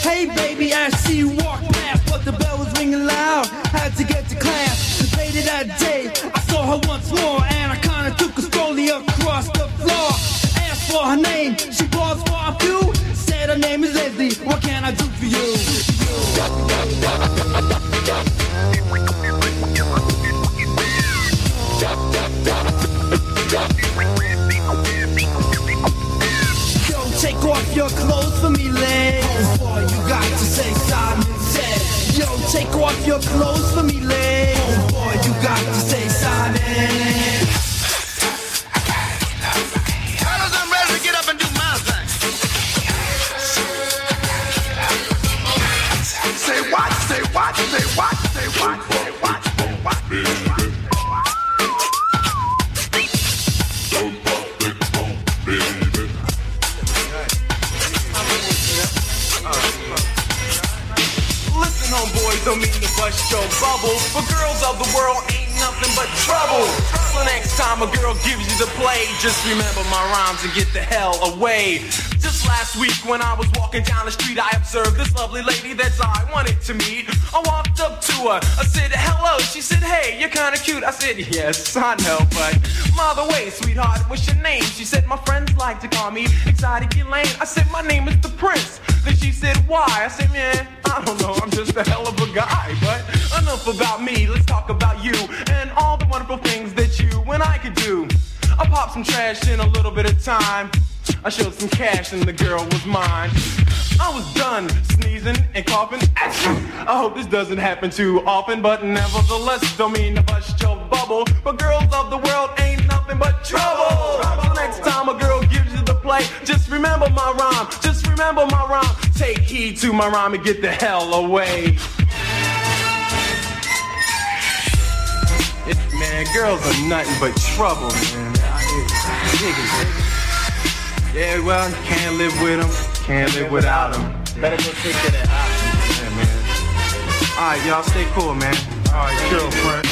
Hey baby, I see you walk past, but the bell was ringing loud. Had to get to class. Later that day, I saw her once more, and I kinda took a strolley across the floor. Asked for her name, she paused for a few. Said her name is Leslie, what can I do for you? Yo, take off your clothes for me, Leg. Boy, you got to say Simon said. Yo, take off your clothes for me, Leg. Boy, you got to say Simon. Fellas, I'm ready to get up and do my thing. Say what? Say what? Say what? Say what? Say what? Say what? Homeboys don't mean to bust your bubble, but girls of the world ain't nothing but trouble. So next time a girl gives you the play, just remember my rhymes and get the hell away. Just last week when I was walking down the street, I observed this lovely lady that I wanted to meet. I walked up to her, I said hello, she said hey, you're kinda cute. I said yes, I know, but by the way, sweetheart, what's your name? She said my friends like to call me Exotic Elaine. I said my name is the Prince. Then she said why? I said man, I don't know, I'm just a hell of a guy. But enough about me, let's talk about you and all the wonderful things that you and I could do. I popped some trash in a little bit of time. I showed some cash and the girl was mine. I was done sneezing and coughing. I hope this doesn't happen too often, but nevertheless, don't mean to bust your bubble. But girls of the world ain't nothing but trouble. So next time a girl gives you the play, just remember my rhyme. Just remember my rhyme. Take heed to my rhyme and get the hell away. Man, girls are nothing but trouble, man. Yeah, well, can't live with them, can't live without them. Better go take care of that eye. Yeah, man. Alright, y'all, stay cool, man. Alright, chill, friend.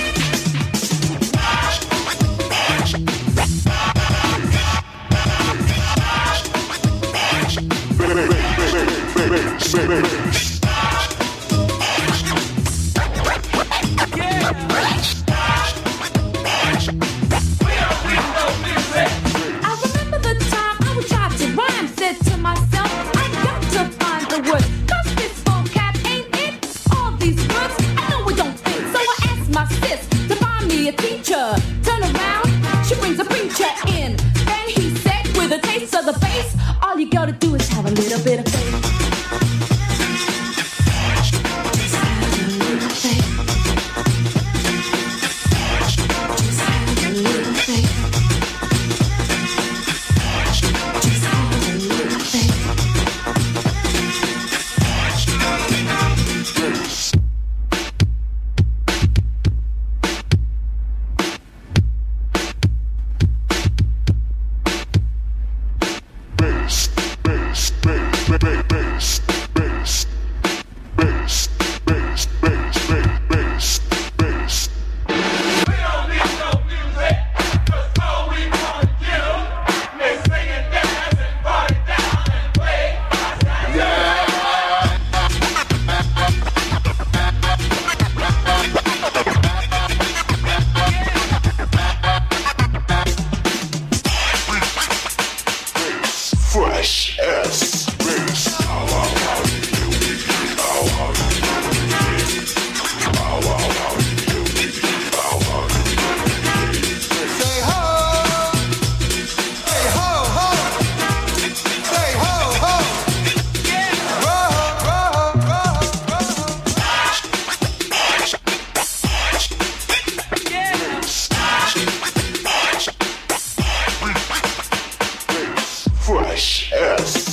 Turn around, she brings a preacher in. Then he said, with a taste of the bass, all you gotta do is have a little bit of faith. Fresh S.